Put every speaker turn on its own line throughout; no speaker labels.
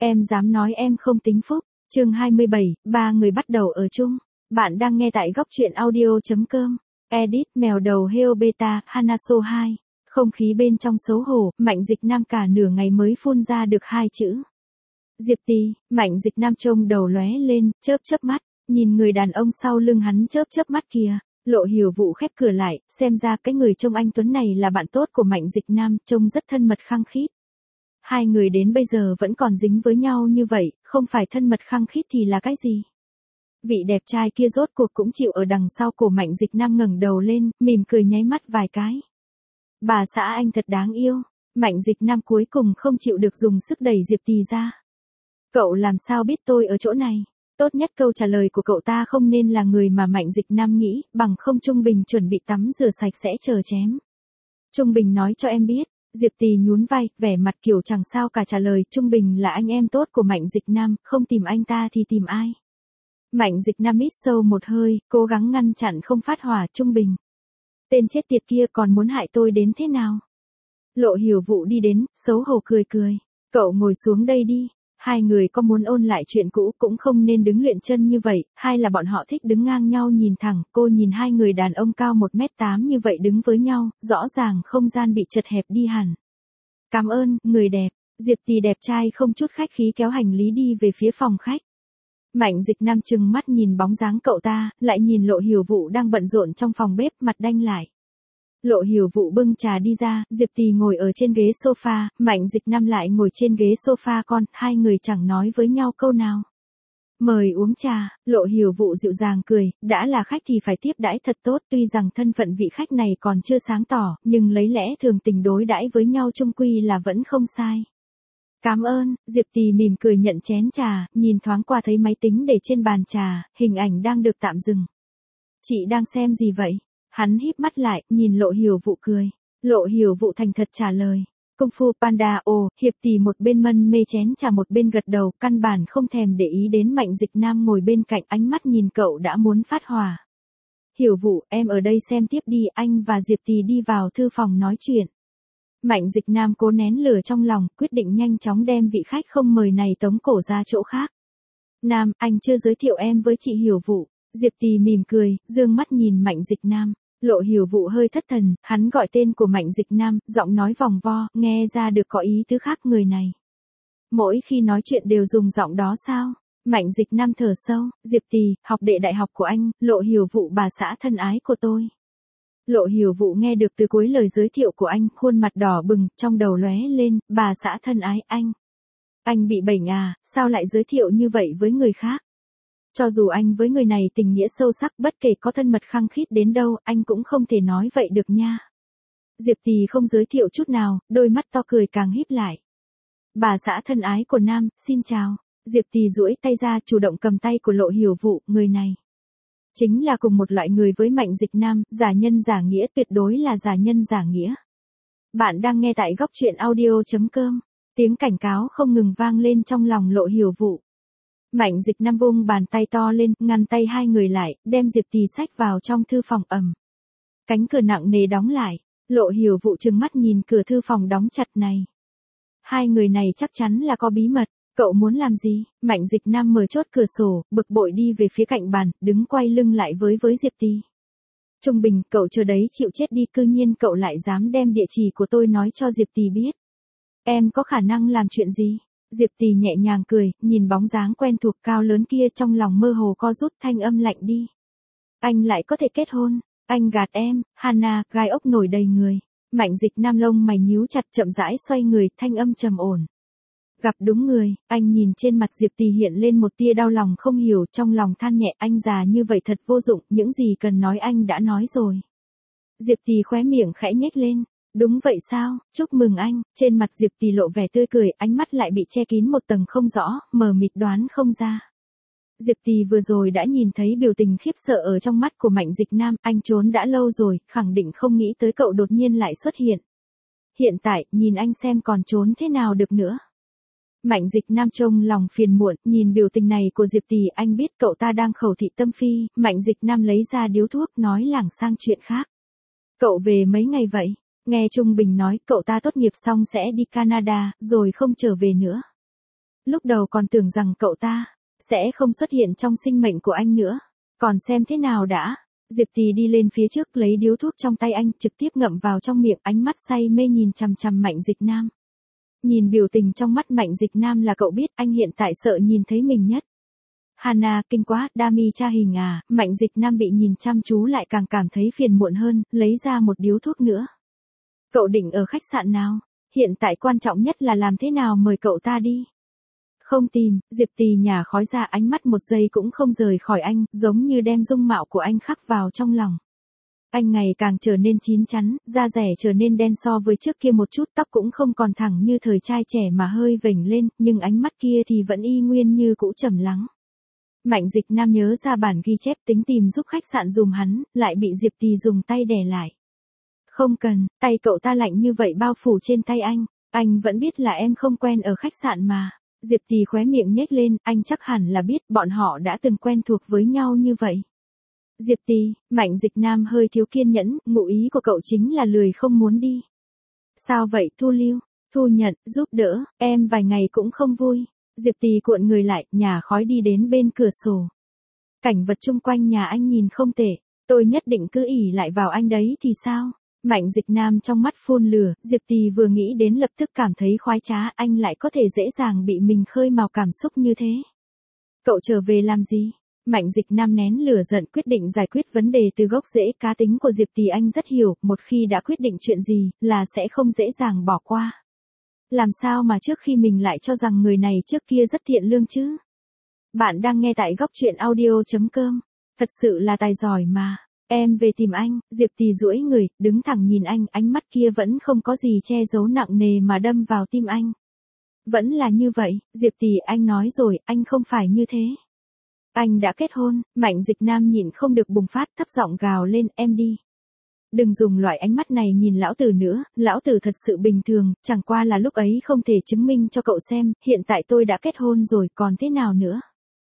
Em dám nói em không tính phúc. Chương 27, ba người bắt đầu ở chung. Bạn đang nghe tại góc truyện audio.com. Edit mèo đầu Heo Beta, Hanaso 2. Không khí bên trong xấu hổ, Mạnh Dịch Nam cả nửa ngày mới phun ra được hai chữ. Diệp Tì. Mạnh Dịch Nam trông đầu lóe lên, chớp chớp mắt, nhìn người đàn ông sau lưng hắn chớp chớp mắt kìa. Lộ Hiểu Vũ khép cửa lại, xem ra cái người trông anh tuấn này là bạn tốt của Mạnh Dịch Nam, trông rất thân mật khăng khít. Hai người đến bây giờ vẫn còn dính với nhau như vậy, không phải thân mật khăng khít thì là cái gì? Vị đẹp trai kia rốt cuộc cũng chịu ở đằng sau cổ Mạnh Dịch Nam ngẩng đầu lên, mỉm cười nháy mắt vài cái. Bà xã anh thật đáng yêu. Mạnh Dịch Nam cuối cùng không chịu được dùng sức đẩy Diệp Tì ra. Cậu làm sao biết tôi ở chỗ này? Tốt nhất câu trả lời của cậu ta không nên là người mà Mạnh Dịch Nam nghĩ, bằng không Trung Bình chuẩn bị tắm rửa sạch sẽ chờ chém. Trung Bình nói cho em biết. Diệp Tì nhún vai, vẻ mặt kiểu chẳng sao cả trả lời, Trung Bình là anh em tốt của Mạnh Dịch Nam, không tìm anh ta thì tìm ai. Mạnh Dịch Nam hít sâu một hơi, cố gắng ngăn chặn không phát hỏa. Trung Bình. Tên chết tiệt kia còn muốn hại tôi đến thế nào? Lộ Hiểu Vũ đi đến, xấu hổ cười cười. Cậu ngồi xuống đây đi. Hai người có muốn ôn lại chuyện cũ cũng không nên đứng luyện chân như vậy, hay là bọn họ thích đứng ngang nhau nhìn thẳng, cô nhìn hai người đàn ông cao 1m8 như vậy đứng với nhau, rõ ràng không gian bị chật hẹp đi hẳn. Cảm ơn, người đẹp. Diệp Tì đẹp trai không chút khách khí kéo hành lý đi về phía phòng khách. Mạnh Dịch Nam trừng mắt nhìn bóng dáng cậu ta, lại nhìn Lộ Hiểu Vũ đang bận rộn trong phòng bếp, mặt đanh lại. Lộ Hiểu Vũ bưng trà đi ra, Diệp Tì ngồi ở trên ghế sofa, Mạnh Dịch Nam lại ngồi trên ghế sofa con, hai người chẳng nói với nhau câu nào. Mời uống trà. Lộ Hiểu Vũ dịu dàng cười, đã là khách thì phải tiếp đãi thật tốt, tuy rằng thân phận vị khách này còn chưa sáng tỏ, nhưng lấy lẽ thường tình đối đãi với nhau chung quy là vẫn không sai. Cảm ơn. Diệp Tì mỉm cười nhận chén trà, nhìn thoáng qua thấy máy tính để trên bàn trà, hình ảnh đang được tạm dừng. Chị đang xem gì vậy? Hắn híp mắt lại, nhìn Lộ Hiểu Vũ cười. Lộ Hiểu Vũ thành thật trả lời. Công phu Panda. Ồ, Hiệp Tì một bên mân mê chén trà một bên gật đầu, căn bản không thèm để ý đến Mạnh Dịch Nam ngồi bên cạnh, ánh mắt nhìn cậu đã muốn phát hỏa. Hiểu Vũ, em ở đây xem tiếp đi, anh và Diệp Tì đi vào thư phòng nói chuyện. Mạnh Dịch Nam cố nén lửa trong lòng, quyết định nhanh chóng đem vị khách không mời này tống cổ ra chỗ khác. Nam, anh chưa giới thiệu em với chị Hiểu Vũ. Diệp Tì mỉm cười, dương mắt nhìn Mạnh Dịch Nam. Lộ Hiểu Vũ hơi thất thần, hắn gọi tên của Mạnh Dịch Nam, giọng nói vòng vo, nghe ra được có ý tứ khác người này. Mỗi khi nói chuyện đều dùng giọng đó sao? Mạnh Dịch Nam thở sâu, Diệp Tì, học đệ đại học của anh, Lộ Hiểu Vũ bà xã thân ái của tôi. Lộ Hiểu Vũ nghe được từ cuối lời giới thiệu của anh, khuôn mặt đỏ bừng, trong đầu lóe lên, bà xã thân ái anh. Anh bị bệnh à, sao lại giới thiệu như vậy với người khác? Cho dù anh với người này tình nghĩa sâu sắc, bất kể có thân mật khăng khít đến đâu, anh cũng không thể nói vậy được nha. Diệp Tì không giới thiệu chút nào, đôi mắt to cười càng híp lại. Bà xã thân ái của Nam, xin chào. Diệp Tì duỗi tay ra, chủ động cầm tay của Lộ Hiểu Vũ, người này. Chính là cùng một loại người với Mạnh Dịch Nam, giả nhân giả nghĩa, tuyệt đối là giả nhân giả nghĩa. Bạn đang nghe tại góc truyện audio.com. Tiếng cảnh cáo không ngừng vang lên trong lòng Lộ Hiểu Vũ. Mạnh Dịch Nam vung bàn tay to lên, ngăn tay hai người lại, đem Diệp Tì xách vào trong thư phòng ầm. Cánh cửa nặng nề đóng lại, Lộ Hiểu Vũ trừng mắt nhìn cửa thư phòng đóng chặt này. Hai người này chắc chắn là có bí mật, cậu muốn làm gì? Mạnh Dịch Nam mở chốt cửa sổ, bực bội đi về phía cạnh bàn, đứng quay lưng lại với Diệp Tì. Trung Bình, cậu chờ đấy chịu chết đi, cư nhiên cậu lại dám đem địa chỉ của tôi nói cho Diệp Tì biết. Em có khả năng làm chuyện gì? Diệp Tì nhẹ nhàng cười, nhìn bóng dáng quen thuộc cao lớn kia trong lòng mơ hồ co rút, thanh âm lạnh đi. Anh lại có thể kết hôn, anh gạt em, Hana, gai ốc nổi đầy người. Mạnh Dịch Nam lông mày nhíu chặt, chậm rãi xoay người, thanh âm trầm ổn. Gặp đúng người. Anh nhìn trên mặt Diệp Tì hiện lên một tia đau lòng không hiểu, trong lòng than nhẹ, anh già như vậy thật vô dụng, những gì cần nói anh đã nói rồi. Diệp Tì khóe miệng khẽ nhếch lên. Đúng vậy sao, chúc mừng anh. Trên mặt Diệp Tì lộ vẻ tươi cười, ánh mắt lại bị che kín một tầng không rõ, mờ mịt đoán không ra. Diệp Tì vừa rồi đã nhìn thấy biểu tình khiếp sợ ở trong mắt của Mạnh Dịch Nam, anh trốn đã lâu rồi, khẳng định không nghĩ tới cậu đột nhiên lại xuất hiện. Hiện tại, nhìn anh xem còn trốn thế nào được nữa. Mạnh Dịch Nam trông lòng phiền muộn, nhìn biểu tình này của Diệp Tì, anh biết cậu ta đang khẩu thị tâm phi. Mạnh Dịch Nam lấy ra điếu thuốc, nói lảng sang chuyện khác. Cậu về mấy ngày vậy? Nghe Trung Bình nói, cậu ta tốt nghiệp xong sẽ đi Canada, rồi không trở về nữa. Lúc đầu còn tưởng rằng cậu ta sẽ không xuất hiện trong sinh mệnh của anh nữa. Còn xem thế nào đã. Diệp Tì đi lên phía trước lấy điếu thuốc trong tay anh, trực tiếp ngậm vào trong miệng, ánh mắt say mê nhìn chằm chằm Mạnh Dịch Nam. Nhìn biểu tình trong mắt Mạnh Dịch Nam là cậu biết anh hiện tại sợ nhìn thấy mình nhất. Hana, kinh quá, Dami tra hình à, Mạnh Dịch Nam bị nhìn chăm chú lại càng cảm thấy phiền muộn hơn, lấy ra một điếu thuốc nữa. Cậu định ở khách sạn nào? Hiện tại quan trọng nhất là làm thế nào mời cậu ta đi. Không tìm, Diệp Tì nhả khói ra, ánh mắt một giây cũng không rời khỏi anh, giống như đem dung mạo của anh khắc vào trong lòng. Anh ngày càng trở nên chín chắn, da rẻ trở nên đen so với trước kia một chút, tóc cũng không còn thẳng như thời trai trẻ mà hơi vểnh lên, nhưng ánh mắt kia thì vẫn y nguyên như cũ trầm lắng. Mạnh Dịch Nam nhớ ra bản ghi chép tính tìm giúp khách sạn dùm hắn, lại bị Diệp Tì dùng tay đè lại. Không cần, tay cậu ta lạnh như vậy bao phủ trên tay anh vẫn biết là em không quen ở khách sạn mà. Diệp Tì khóe miệng nhếch lên, anh chắc hẳn là biết bọn họ đã từng quen thuộc với nhau như vậy. Diệp Tì, Mạnh Dịch Nam hơi thiếu kiên nhẫn, ngụ ý của cậu chính là lười không muốn đi. Sao vậy Thu Lưu? Thu nhận, giúp đỡ, em vài ngày cũng không vui. Diệp Tì cuộn người lại, nhả khói đi đến bên cửa sổ. Cảnh vật chung quanh nhà anh nhìn không tệ, tôi nhất định cứ ỷ lại vào anh đấy thì sao? Mạnh Dịch Nam trong mắt phun lửa, Diệp Tì vừa nghĩ đến lập tức cảm thấy khoái trá, anh lại có thể dễ dàng bị mình khơi mào cảm xúc như thế. Cậu trở về làm gì? Mạnh Dịch Nam nén lửa giận, quyết định giải quyết vấn đề từ gốc rễ. Cá tính của Diệp Tì anh rất hiểu, một khi đã quyết định chuyện gì, là sẽ không dễ dàng bỏ qua. Làm sao mà trước khi mình lại cho rằng người này trước kia rất thiện lương chứ? Bạn đang nghe tại góc truyện audio.com. Thật sự là tài giỏi mà. Em về tìm anh, Diệp Tì duỗi người, đứng thẳng nhìn anh, ánh mắt kia vẫn không có gì che giấu, nặng nề mà đâm vào tim anh. Vẫn là như vậy, Diệp Tì, anh nói rồi, anh không phải như thế. Anh đã kết hôn. Mạnh Dịch Nam nhịn không được bùng phát, thấp giọng gào lên, em đi. Đừng dùng loại ánh mắt này nhìn lão tử nữa, lão tử thật sự bình thường, chẳng qua là lúc ấy không thể chứng minh cho cậu xem, hiện tại tôi đã kết hôn rồi, còn thế nào nữa.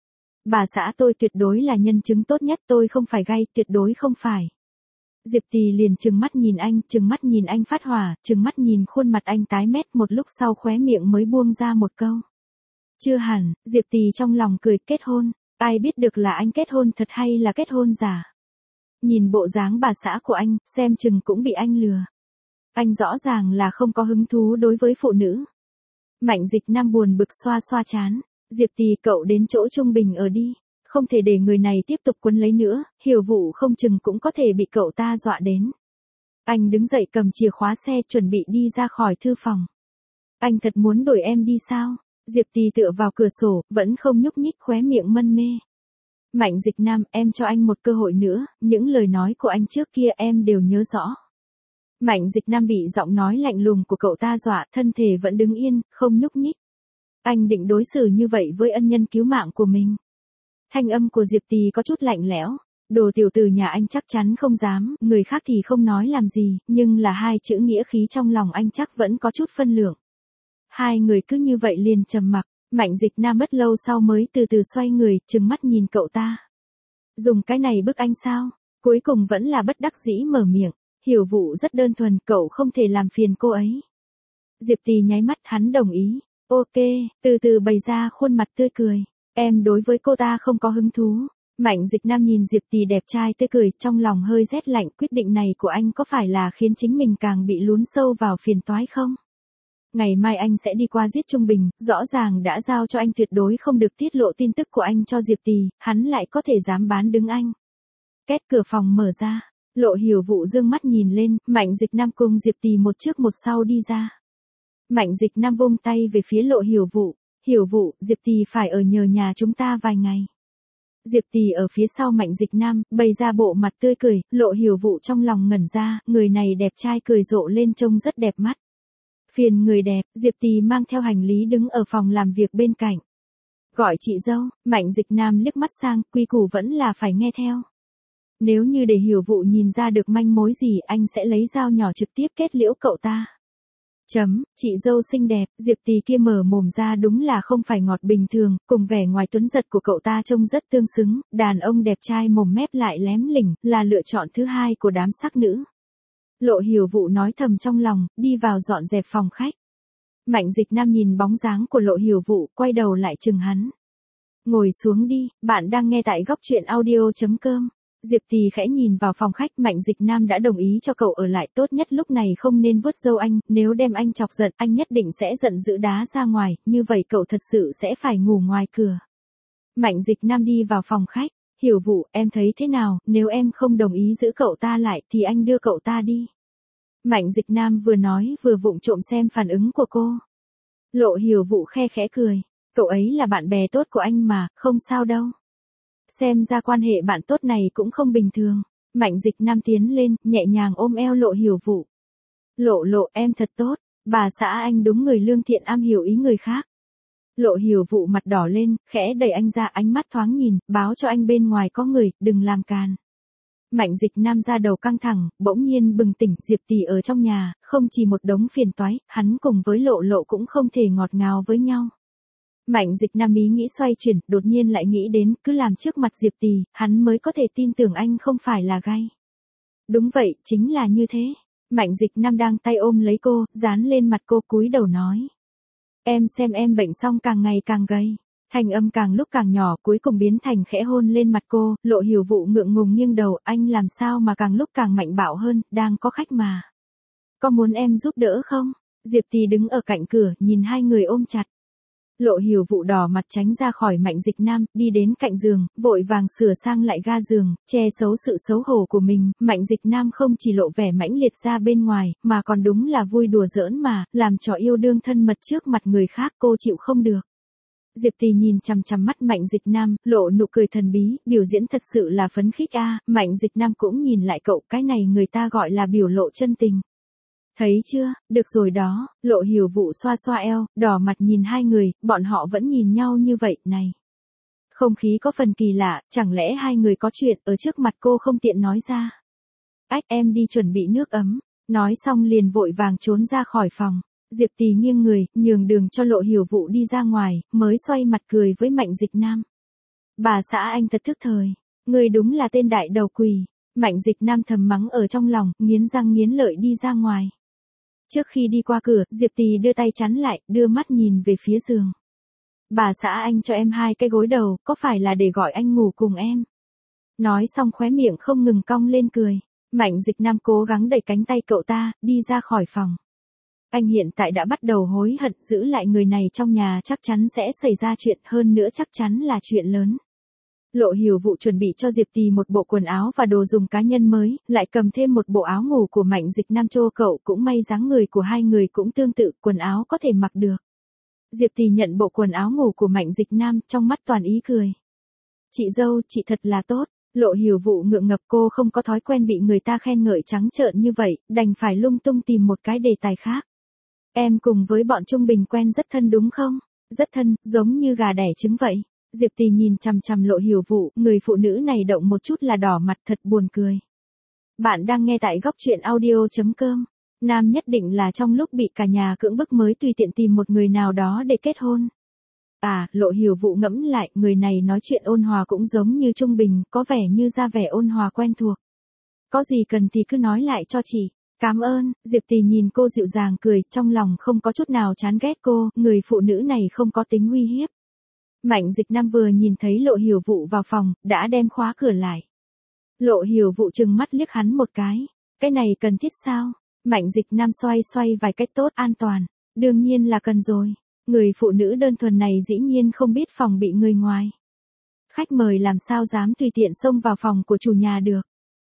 Bà xã tôi tuyệt đối là nhân chứng tốt nhất, tôi không phải gay, tuyệt đối không phải. Diệp Tì liền trừng mắt nhìn anh phát hỏa, trừng mắt nhìn khuôn mặt anh tái mét, một lúc sau khóe miệng mới buông ra một câu. Chưa hẳn. Diệp Tì trong lòng cười, kết hôn, ai biết được là anh kết hôn thật hay là kết hôn giả. Nhìn bộ dáng bà xã của anh, xem chừng cũng bị anh lừa. Anh rõ ràng là không có hứng thú đối với phụ nữ. Mạnh Dịch Nam buồn bực xoa xoa trán. Diệp Tì, cậu đến chỗ Trung Bình ở đi. Không thể để người này tiếp tục quấn lấy nữa, Hiểu Vũ không chừng cũng có thể bị cậu ta dọa đến. Anh đứng dậy cầm chìa khóa xe chuẩn bị đi ra khỏi thư phòng. Anh thật muốn đuổi em đi sao? Diệp Tì tựa vào cửa sổ, vẫn không nhúc nhích, khóe miệng mân mê. Mạnh Dịch Nam, em cho anh một cơ hội nữa, những lời nói của anh trước kia em đều nhớ rõ. Mạnh Dịch Nam bị giọng nói lạnh lùng của cậu ta dọa, thân thể vẫn đứng yên, không nhúc nhích. Anh định đối xử như vậy với ân nhân cứu mạng của mình. Thanh âm của Diệp Tì có chút lạnh lẽo. Đồ tiểu tử nhà anh chắc chắn không dám, người khác thì không nói làm gì, nhưng là hai chữ nghĩa khí trong lòng anh chắc vẫn có chút phân lượng. Hai người cứ như vậy liền trầm mặc. Mạnh Dịch Nam mất lâu sau mới từ từ xoay người, trừng mắt nhìn cậu ta. Dùng cái này bức anh sao? Cuối cùng vẫn là bất đắc dĩ mở miệng. Hiểu Vũ rất đơn thuần, cậu không thể làm phiền cô ấy. Diệp Tì nháy mắt, hắn đồng ý. Ok, từ từ bày ra khuôn mặt tươi cười. Em đối với cô ta không có hứng thú. Mạnh Dịch Nam nhìn Diệp Tì đẹp trai tươi cười, trong lòng hơi rét lạnh, quyết định này của anh có phải là khiến chính mình càng bị lún sâu vào phiền toái không? Ngày mai anh sẽ đi qua giết Trung Bình, rõ ràng đã giao cho anh tuyệt đối không được tiết lộ tin tức của anh cho Diệp Tì, hắn lại có thể dám bán đứng anh. Két cửa phòng mở ra, Lộ Hiểu Vũ dương mắt nhìn lên, Mạnh Dịch Nam cùng Diệp Tì một trước một sau đi ra. Mạnh Dịch Nam vung tay về phía Lộ Hiểu Vũ, Hiểu Vũ, Diệp Tì phải ở nhờ nhà chúng ta vài ngày. Diệp Tì ở phía sau Mạnh Dịch Nam, bày ra bộ mặt tươi cười, Lộ Hiểu Vũ trong lòng ngẩn ra, người này đẹp trai cười rộ lên trông rất đẹp mắt. Phiền người đẹp, Diệp Tì mang theo hành lý đứng ở phòng làm việc bên cạnh. Gọi chị dâu, Mạnh Dịch Nam liếc mắt sang, quy củ vẫn là phải nghe theo. Nếu như để Hiểu Vũ nhìn ra được manh mối gì, anh sẽ lấy dao nhỏ trực tiếp kết liễu cậu ta. Chị dâu xinh đẹp, Diệp Tì kia mở mồm ra đúng là không phải ngọt bình thường, cùng vẻ ngoài tuấn giật của cậu ta trông rất tương xứng, đàn ông đẹp trai mồm mép lại lém lỉnh, là lựa chọn thứ hai của đám sắc nữ. Lộ Hiểu Vũ nói thầm trong lòng, đi vào dọn dẹp phòng khách. Mạnh Dịch Nam nhìn bóng dáng của Lộ Hiểu Vũ, quay đầu lại chừng hắn. Ngồi xuống đi, bạn đang nghe tại góc truyện audio.com. Diệp Tì khẽ nhìn vào phòng khách, Mạnh Dịch Nam đã đồng ý cho cậu ở lại, tốt nhất lúc này không nên vuốt râu anh, nếu đem anh chọc giận, anh nhất định sẽ giận dữ đá ra ngoài, như vậy cậu thật sự sẽ phải ngủ ngoài cửa. Mạnh Dịch Nam đi vào phòng khách, Hiểu Vũ, em thấy thế nào, nếu em không đồng ý giữ cậu ta lại thì anh đưa cậu ta đi. Mạnh Dịch Nam vừa nói vừa vụng trộm xem phản ứng của cô. Lộ Hiểu Vũ khe khẽ cười, cậu ấy là bạn bè tốt của anh mà, không sao đâu. Xem ra quan hệ bạn tốt này cũng không bình thường. Mạnh Dịch Nam tiến lên, nhẹ nhàng ôm eo Lộ Hiểu Vũ. Lộ em thật tốt, bà xã anh đúng người lương thiện, am hiểu ý người khác. Lộ Hiểu Vũ mặt đỏ lên, khẽ đẩy anh ra, ánh mắt thoáng nhìn, báo cho anh bên ngoài có người, đừng làm càn. Mạnh Dịch Nam ra đầu căng thẳng, bỗng nhiên bừng tỉnh, Diệp Tì ở trong nhà, không chỉ một đống phiền toái, hắn cùng với Lộ cũng không thể ngọt ngào với nhau. Mạnh Dịch Nam ý nghĩ xoay chuyển, đột nhiên lại nghĩ đến, cứ làm trước mặt Diệp Tì, hắn mới có thể tin tưởng anh không phải là gay. Đúng vậy, chính là như thế. Mạnh Dịch Nam đang tay ôm lấy cô, dán lên mặt cô, cúi đầu nói. Em xem em bệnh xong càng ngày càng gầy. Thanh âm càng lúc càng nhỏ, cuối cùng biến thành khẽ hôn lên mặt cô. Lộ Hiểu Vũ ngượng ngùng nghiêng đầu, anh làm sao mà càng lúc càng mạnh bạo hơn, đang có khách mà. Có muốn em giúp đỡ không? Diệp Tì đứng ở cạnh cửa, nhìn hai người ôm chặt. Lộ Hiểu Vũ đỏ mặt tránh ra khỏi Mạnh Dịch Nam, đi đến cạnh giường, vội vàng sửa sang lại ga giường, che giấu sự xấu hổ của mình. Mạnh Dịch Nam không chỉ lộ vẻ mãnh liệt ra bên ngoài, mà còn đúng là vui đùa giỡn mà, làm trò yêu đương thân mật trước mặt người khác, cô chịu không được. Diệp Tì nhìn chằm chằm mắt Mạnh Dịch Nam, lộ nụ cười thần bí, biểu diễn thật sự là phấn khích a. Mạnh Dịch Nam cũng nhìn lại cậu, cái này người ta gọi là biểu lộ chân tình. Thấy chưa, được rồi đó. Lộ Hiểu Vũ xoa xoa eo, đỏ mặt nhìn hai người, bọn họ vẫn nhìn nhau như vậy, này. Không khí có phần kỳ lạ, chẳng lẽ hai người có chuyện, ở trước mặt cô không tiện nói ra. Ách, em đi chuẩn bị nước ấm. Nói xong liền vội vàng trốn ra khỏi phòng. Diệp Tì nghiêng người, nhường đường cho Lộ Hiểu Vũ đi ra ngoài, mới xoay mặt cười với Mạnh Dịch Nam. Bà xã anh thật thức thời. Người đúng là tên đại đầu quỷ. Mạnh Dịch Nam thầm mắng ở trong lòng, nghiến răng nghiến lợi đi ra ngoài. Trước khi đi qua cửa, Diệp Tì đưa tay chắn lại, đưa mắt nhìn về phía giường. Bà xã anh cho em 2 cái gối đầu, có phải là để gọi anh ngủ cùng em? Nói xong khóe miệng không ngừng cong lên cười. Mạnh Dịch Nam cố gắng đẩy cánh tay cậu ta, đi ra khỏi phòng. Anh hiện tại đã bắt đầu hối hận, giữ lại người này trong nhà chắc chắn sẽ xảy ra chuyện, hơn nữa chắc chắn là chuyện lớn. Lộ Hiểu Vũ chuẩn bị cho Diệp Tì một bộ quần áo và đồ dùng cá nhân mới, lại cầm thêm một bộ áo ngủ của Mạnh Dịch Nam cho cậu, cũng may dáng người của hai người cũng tương tự, quần áo có thể mặc được. Diệp Tì nhận bộ quần áo ngủ của Mạnh Dịch Nam, trong mắt toàn ý cười. Chị dâu, chị thật là tốt. Lộ Hiểu Vũ ngượng ngập, cô không có thói quen bị người ta khen ngợi trắng trợn như vậy, đành phải lung tung tìm một cái đề tài khác. Em cùng với bọn Trung Bình quen rất thân đúng không? Rất thân, giống như gà đẻ trứng vậy. Diệp Tì nhìn chằm chằm Lộ Hiểu Vũ, người phụ nữ này động một chút là đỏ mặt, thật buồn cười. Bạn đang nghe tại góc truyện audio.com. Nam nhất định là trong lúc bị cả nhà cưỡng bức mới tùy tiện tìm một người nào đó để kết hôn. À, Lộ Hiểu Vũ ngẫm lại, người này nói chuyện ôn hòa cũng giống như Trung Bình, có vẻ như ra vẻ ôn hòa quen thuộc. Có gì cần thì cứ nói lại cho chị. Cảm ơn. Diệp Tì nhìn cô dịu dàng cười, trong lòng không có chút nào chán ghét cô, người phụ nữ này không có tính uy hiếp. Mạnh Dịch Nam vừa nhìn thấy Lộ Hiểu Vũ vào phòng, đã đem khóa cửa lại. Lộ Hiểu Vũ trừng mắt liếc hắn một cái. Cái này cần thiết sao? Mạnh Dịch Nam xoay vài cách tốt, an toàn. Đương nhiên là cần rồi. Người phụ nữ đơn thuần này dĩ nhiên không biết phòng bị người ngoài. Khách mời làm sao dám tùy tiện xông vào phòng của chủ nhà được.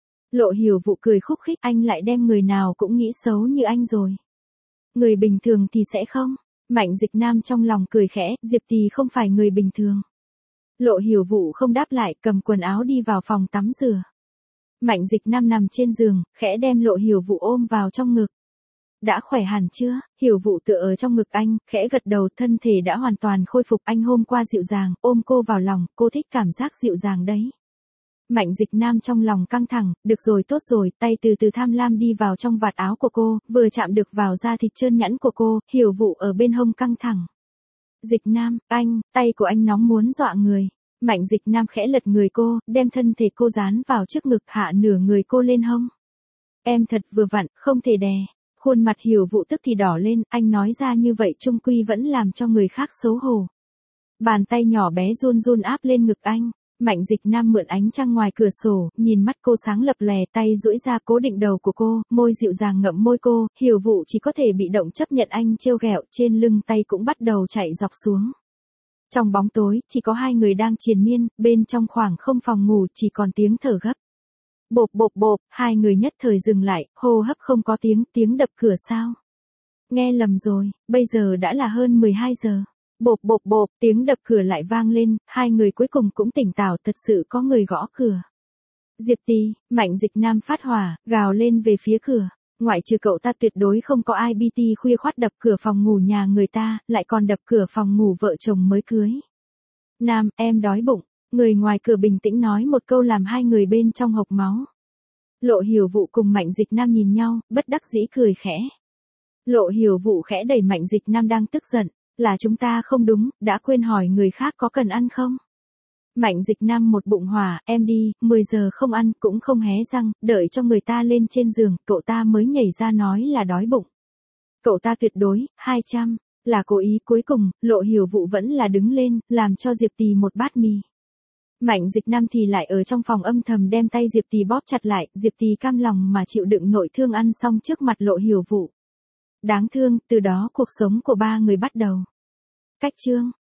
Lộ Hiểu Vũ cười khúc khích, anh lại đem người nào cũng nghĩ xấu như anh rồi. Người bình thường thì sẽ không. Mạnh Dịch Nam trong lòng cười khẽ, Diệp Tì không phải người bình thường. Lộ Hiểu Vũ không đáp lại, cầm quần áo đi vào phòng tắm rửa. Mạnh Dịch Nam nằm trên giường, khẽ đem Lộ Hiểu Vũ ôm vào trong ngực. Đã khỏe hẳn chưa? Hiểu Vũ tựa ở trong ngực anh, khẽ gật đầu, thân thể đã hoàn toàn khôi phục. Anh hôm qua dịu dàng, ôm cô vào lòng, cô thích cảm giác dịu dàng đấy. Mạnh Dịch Nam trong lòng căng thẳng, được rồi tốt rồi, tay từ từ tham lam đi vào trong vạt áo của cô, vừa chạm được vào da thịt trơn nhẵn của cô, Hiểu Vũ ở bên hông căng thẳng. Dịch Nam, anh, tay của anh nóng muốn dọa người. Mạnh Dịch Nam khẽ lật người cô, đem thân thể cô dán vào trước ngực, hạ nửa người cô lên hông. Em thật vừa vặn, không thể đè. Khuôn mặt Hiểu Vũ tức thì đỏ lên, anh nói ra như vậy chung quy vẫn làm cho người khác xấu hổ. Bàn tay nhỏ bé run run áp lên ngực anh. Mạnh Dịch Nam mượn ánh trăng ngoài cửa sổ, nhìn mắt cô sáng lập lè, tay duỗi ra cố định đầu của cô, môi dịu dàng ngậm môi cô, Hiểu Vũ chỉ có thể bị động chấp nhận anh trêu ghẹo, trên lưng tay cũng bắt đầu chạy dọc xuống. Trong bóng tối, chỉ có hai người đang triền miên, bên trong khoảng không phòng ngủ chỉ còn tiếng thở gấp. Bộp bộp bộp, hai người nhất thời dừng lại, hô hấp không có tiếng đập cửa sao? Nghe lầm rồi, bây giờ đã là hơn 12 giờ. Bộp bộp bộp, tiếng đập cửa lại vang lên, hai người cuối cùng cũng tỉnh táo, thật sự có người gõ cửa. Diệp Tì, Mạnh Dịch Nam phát hỏa, gào lên về phía cửa. Ngoại trừ cậu ta tuyệt đối không có ai BT khuya khoắt đập cửa phòng ngủ nhà người ta, lại còn đập cửa phòng ngủ vợ chồng mới cưới. Nam, em đói bụng. Người ngoài cửa bình tĩnh nói một câu làm hai người bên trong hộc máu. Lộ Hiểu Vũ cùng Mạnh Dịch Nam nhìn nhau, bất đắc dĩ cười khẽ. Lộ Hiểu Vũ khẽ đẩy Mạnh Dịch Nam đang tức giận. Là chúng ta không đúng, đã quên hỏi người khác có cần ăn không? Mạnh Dịch Nam một bụng hỏa, em đi, 10 giờ không ăn, cũng không hé răng, đợi cho người ta lên trên giường, cậu ta mới nhảy ra nói là đói bụng. Cậu ta tuyệt đối, 200, là cố ý. Cuối cùng, Lộ Hiểu Vũ vẫn là đứng lên, làm cho Diệp Tì một bát mì. Mạnh Dịch Nam thì lại ở trong phòng âm thầm đem tay Diệp Tì bóp chặt lại, Diệp Tì cam lòng mà chịu đựng nội thương ăn xong trước mặt Lộ Hiểu Vũ. Đáng thương, từ đó cuộc sống của ba người bắt đầu. Cách chương